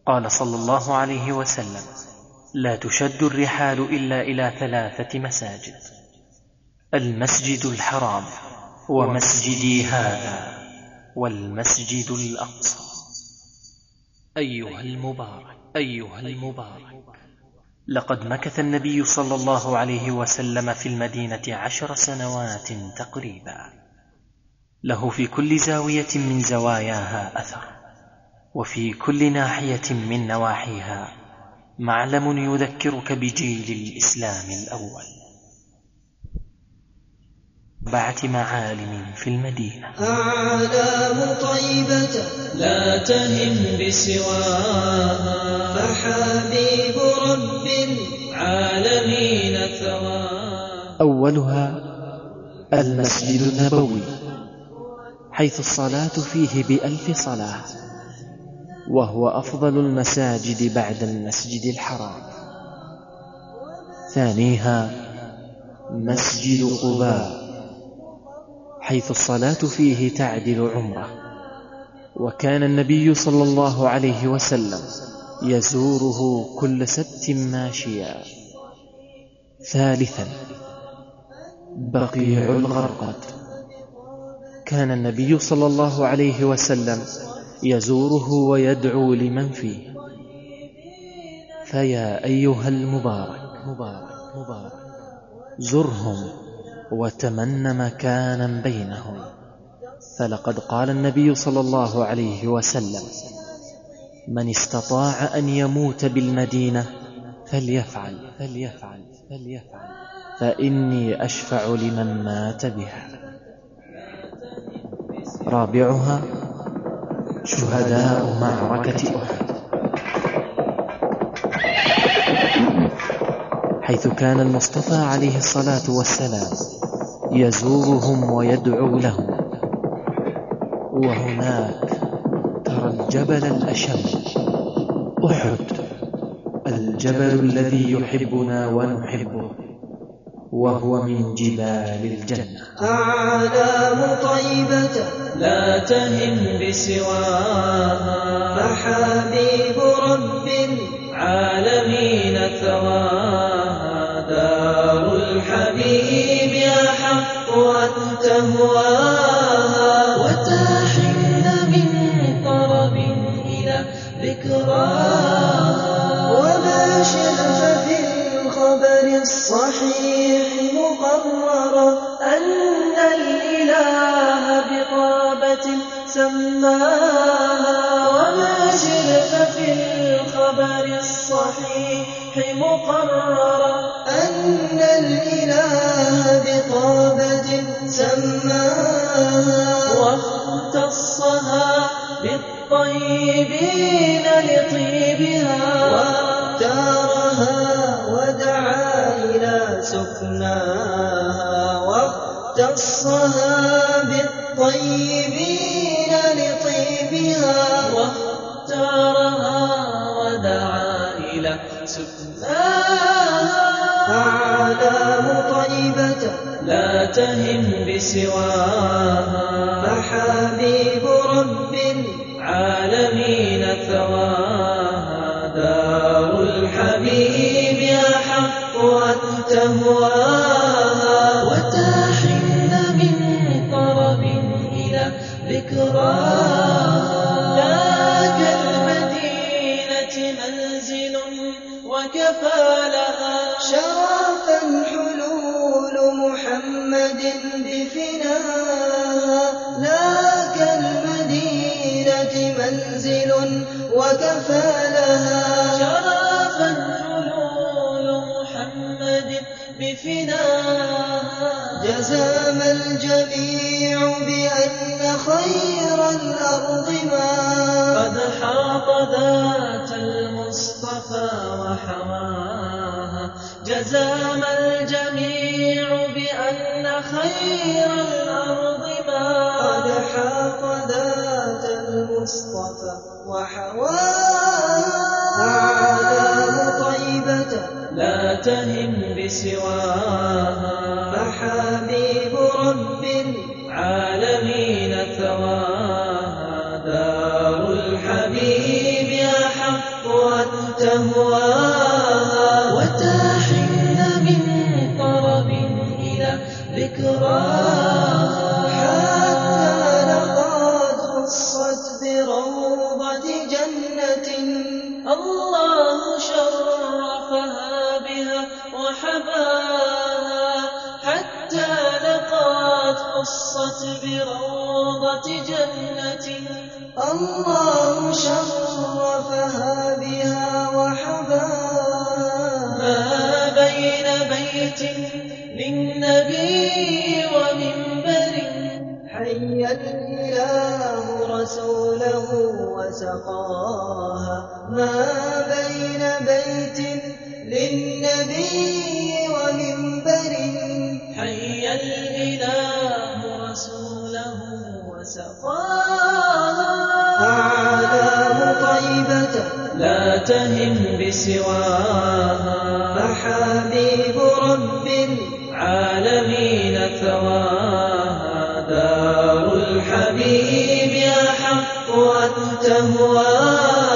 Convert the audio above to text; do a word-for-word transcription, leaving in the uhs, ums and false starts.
قال صلى الله عليه وسلم: لا تشد الرحال إلا إلى ثلاثة مساجد: المسجد الحرام، ومسجدي هذا، والمسجد الأقصى. أيها المبارك أيها المبارك لقد مكث النبي صلى الله عليه وسلم في المدينة عشر سنوات تقريبا، له في كل زاوية من زواياها أثر، وفي كل ناحية من نواحيها معلم يذكرك بجيل الإسلام الأول. أربعة معالم في المدينة: أعلام طيبة لا تهم بسواها، فحبيب رب العالمين ثواها. أولها المسجد النبوي، حيث الصلاة فيه بألف صلاة، وهو أفضل المساجد بعد المسجد الحرام. ثانيها مسجد قباء، حيث الصلاة فيه تعدل عمره، وكان النبي صلى الله عليه وسلم يزوره كل سبت ماشيا. ثالثا بقيع الغرقد، كان النبي صلى الله عليه وسلم يزوره ويدعو لمن فيه. فيا أيها المبارك مبارك مبارك زرهم وتمن مكانا بينهم، فلقد قال النبي صلى الله عليه وسلم: من استطاع أن يموت بالمدينة فليفعل فليفعل فليفعل فإني أشفع لمن مات بها. رابعها شهداء معركة أحد، حيث كان المصطفى عليه الصلاة والسلام يزورهم ويدعو لهم. وهناك ترى الجبل الأشم أحد، الجبل الذي يحبنا ونحبه، وهو من جبال الجنة. أعلام طيبة لا تهم بسواها، فحبيب رب العالمين ثواها. دار الحبيب أحق أن تهواها، وتحن من طرب إلى ذكراها. وباشر ففي الخبر الصحيح مقررا أن الإله بطابة سماها. وباشر ففي الخبر الصحيح مقررا أن الإله بطابة سماها. واختصها بالطيبين لطيبها، واختارها ودعا إلى سكناها. واختصها بالطيبين لطيبها، واختارها ودعا إلى سكناها. أعلام طيبة لا تهم بسواها، فحبيب رب العالمين ثواها. دار الحبيب أحق أن تهواها، وتحن من طرب إلى ذكراها. ذاك المدينة منزل وكفى لها شرفا حلول محمد بفناها. ذاك المدينة منزل وكفى لها شرفا حلول محمد بفناها. جزم الجميع بأن خير الأرض ما قد حاط ذات المصطفى وحواها. جزم الجميع بأن خير الأرض ما قد حاط ذات المصطفى وحواها. أعلام طيبة لا تهم بسواها، فحبيب رب العالمين ثواها. دار الحبيب أحق تهواها وتحن من طرب إلى ذكراها حتى لقد خصت بروضة جنة الله شرفها بها وحباها حتى لقد خصت بروضة جنة الله شرفها بها وحباها ما بين بيت للنبي ومنبر حيا الإله رسوله وسقاها ما بين بيت للنبي ومنبر حيا الإله رسوله وسقاها أعلام طيبة لا تهم بسواها فحبيب رب العالمين ثواها دار الحبيب أحق أن تهواها